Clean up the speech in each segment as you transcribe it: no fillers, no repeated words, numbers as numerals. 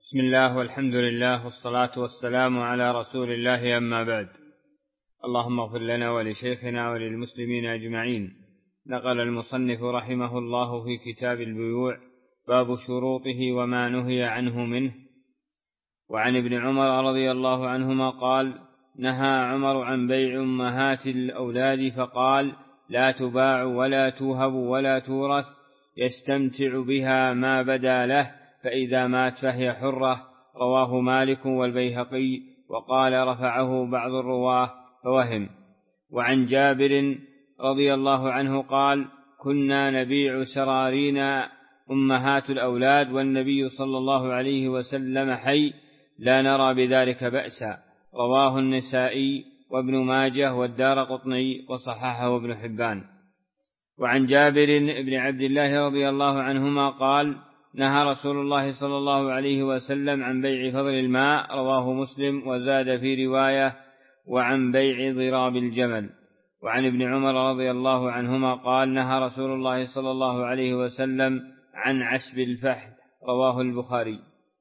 بسم الله والحمد لله والصلاة والسلام على رسول الله، أما بعد. اللهم اغفر لنا ولشيخنا وللمسلمين أجمعين. نقل المصنف رحمه الله في كتاب البيوع باب شروطه وما نهي عنه منه. وعن ابن عمر رضي الله عنهما قال: نهى عمر عن بيع أمهات الأولاد فقال: لا تباع ولا توهب ولا تورث، يستمتع بها ما بدا له، فإذا مات فهي حرة. رواه مالك والبيهقي، وقال رفعه بعض الرواه فوهم. وعن جابر رضي الله عنه قال: كنا نبيع سرارينا أمهات الأولاد والنبي صلى الله عليه وسلم حي، لا نرى بذلك بأسا. رواه النسائي وابن ماجه والدارقطني، وصححه ابن حبان. وعن جابر بن عبد الله رضي الله عنهما قال: نهى رسول الله صلى الله عليه وسلم عن بيع فضل الماء. رواه مسلم، وزاد في رواية: وعن بيع ضراب الجمل. وعن ابن عمر رضي الله عنهما قال: نهى رسول الله صلى الله عليه وسلم عن عشب الفحل. رواه البخاري.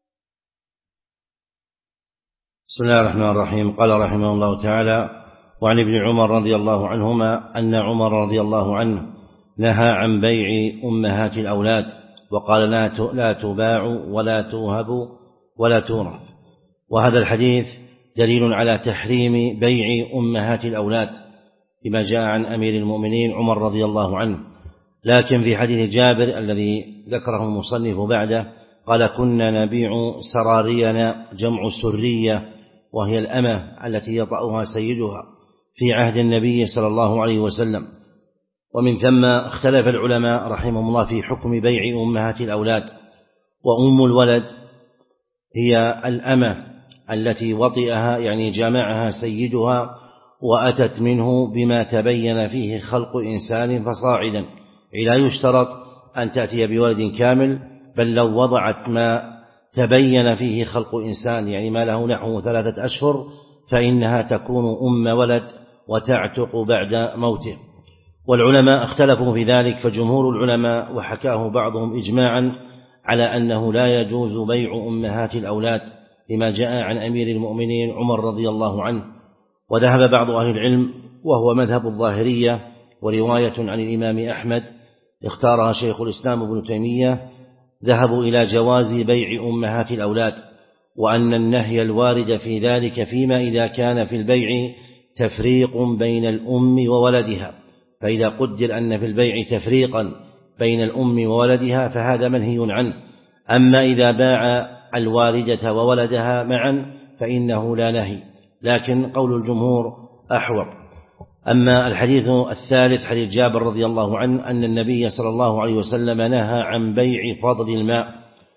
بسم الله الرحمن الرحيم. قال رحمه الله تعالى: وعن ابن عمر رضي الله عنهما أن عمر رضي الله عنه نهى عن بيع أمهات الأولاد، وقال: لا تباع ولا توهب ولا تورث. وهذا الحديث دليل على تحريم بيع أمهات الأولاد بما جاء عن أمير المؤمنين عمر رضي الله عنه. لكن في حديث جابر الذي ذكره المصنف بعده قال: كنا نبيع سرارينا، جمع سرية، وهي الأمة التي يطأها سيدها في عهد النبي صلى الله عليه وسلم. ومن ثم اختلف العلماء رحمهم الله في حكم بيع أمهات الأولاد. وأم الولد هي الأمة التي وطئها، يعني جامعها سيدها وأتت منه بما تبين فيه خلق إنسان فصاعدا، لا يشترط أن تأتي بولد كامل، بل لو وضعت ما تبين فيه خلق إنسان، يعني ما له نحو 3 أشهر، فإنها تكون أم ولد وتعتق بعد موته. والعلماء اختلفوا في ذلك، فجمهور العلماء وحكاه بعضهم إجماعا على أنه لا يجوز بيع أمهات الأولاد لما جاء عن أمير المؤمنين عمر رضي الله عنه. وذهب بعض أهل العلم، وهو مذهب الظاهرية ورواية عن الإمام أحمد اختارها شيخ الإسلام ابن تيمية، ذهبوا إلى جواز بيع أمهات الأولاد، وأن النهي الوارد في ذلك فيما إذا كان في البيع تفريق بين الأم وولدها، فإذا قدر أن في البيع تفريقا بين الأم وولدها فهذا منهي عنه. أما إذا باع الوالدة وولدها معا فإنه لا نهي، لكن قول الجمهور أحوط. أما الحديث الثالث حديث جابر رضي الله عنه أن النبي صلى الله عليه وسلم نهى عن بيع فضل الماء.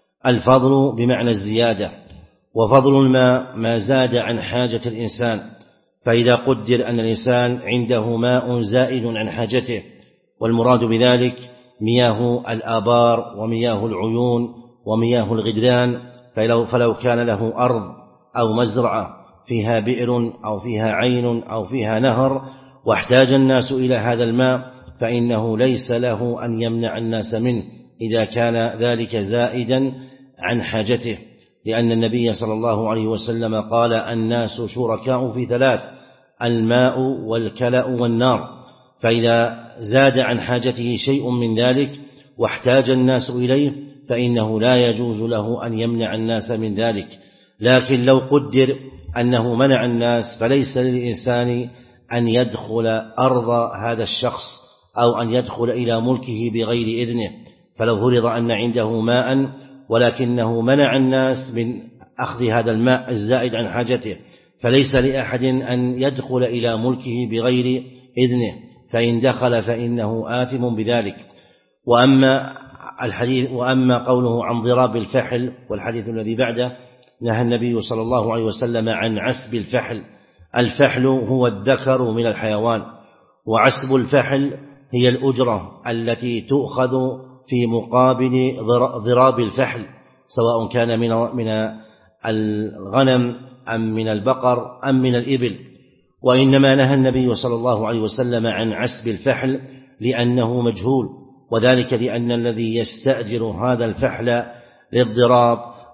الفضل بمعنى الزيادة، وفضل الماء ما زاد عن حاجة الإنسان، فإذا قدر أن الإنسان عنده ماء زائد عن حاجته، والمراد بذلك مياه الآبار ومياه العيون ومياه الغدران، فلو كان له أرض أو مزرعة فيها بئر أو فيها عين أو فيها نهر واحتاج الناس إلى هذا الماء، فإنه ليس له أن يمنع الناس منه إذا كان ذلك زائدا عن حاجته، لأن النبي صلى الله عليه وسلم قال: الناس شركاء في 3: الماء والكلأ والنار. فإذا زاد عن حاجته شيء من ذلك واحتاج الناس إليه فإنه لا يجوز له أن يمنع الناس من ذلك. لكن لو قدر أنه منع الناس فليس للإنسان أن يدخل أرض هذا الشخص أو أن يدخل إلى ملكه بغير إذنه. فلو فرض أن عنده ماء ولكنه منع الناس من أخذ هذا الماء الزائد عن حاجته، فليس لأحد أن يدخل إلى ملكه بغير إذنه، فإن دخل فإنه آثم بذلك. وأما قوله عن ضراب الفحل والحديث الذي بعده، نهى النبي صلى الله عليه وسلم عن عسب الفحل. الفحل هو الذكر من الحيوان، وعسب الفحل هي الأجرة التي تؤخذ في مقابل ضراب الفحل، سواء كان من الغنم أم من البقر أم من الإبل. وإنما نهى النبي صلى الله عليه وسلم عن عسب الفحل لأنه مجهول، وذلك لأن الذي يستأجر هذا الفحل للضراب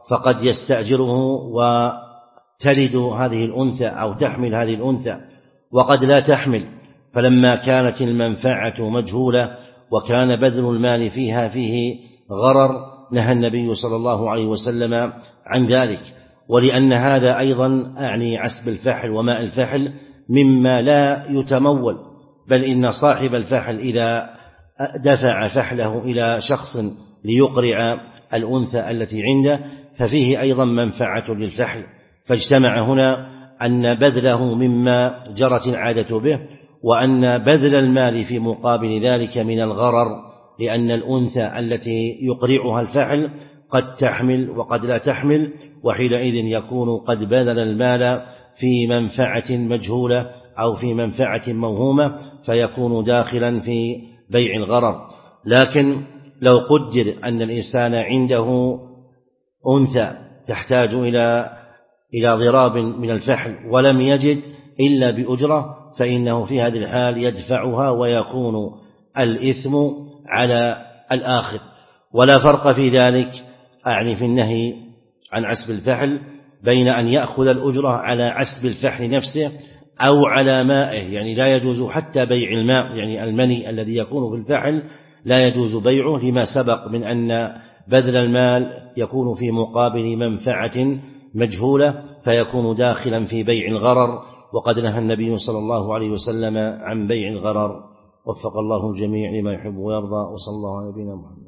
فقد يستأجره وتلد هذه الأنثى أو تحمل هذه الأنثى وقد لا تحمل، فلما كانت المنفعة مجهولة وكان بذل المال فيها فيه غرر نهى النبي صلى الله عليه وسلم عن ذلك. ولأن هذا أيضا أعني عسب الفحل وماء الفحل مما لا يتمول، بل إن صاحب الفحل إذا دفع فحله إلى شخص ليقرع الأنثى التي عنده ففيه أيضا منفعة للفحل، فاجتمع هنا أن بذله مما جرت العادة به، وأن بذل المال في مقابل ذلك من الغرر، لأن الأنثى التي يقرعها الفحل قد تحمل وقد لا تحمل، وحينئذ يكون قد بذل المال في منفعة مجهولة أو في منفعة موهومة، فيكون داخلا في بيع الغرر. لكن لو قدر أن الإنسان عنده أنثى تحتاج إلى ضراب من الفحل ولم يجد إلا بأجرة، فإنه في هذه الحال يدفعها ويكون الإثم على الآخر. ولا فرق في ذلك أعني في النهي عن عسب الفحل بين أن يأخذ الأجرة على عسب الفحل نفسه أو على مائه، يعني لا يجوز حتى بيع الماء، يعني المني الذي يكون في الفحل لا يجوز بيعه، لما سبق من أن بذل المال يكون في مقابل منفعة مجهولة فيكون داخلا في بيع الغرر، وقد نهى النبي صلى الله عليه وسلم عن بيع الغرر. وفق الله الجميع لما يحب ويرضى، وصلى الله على نبينا محمد.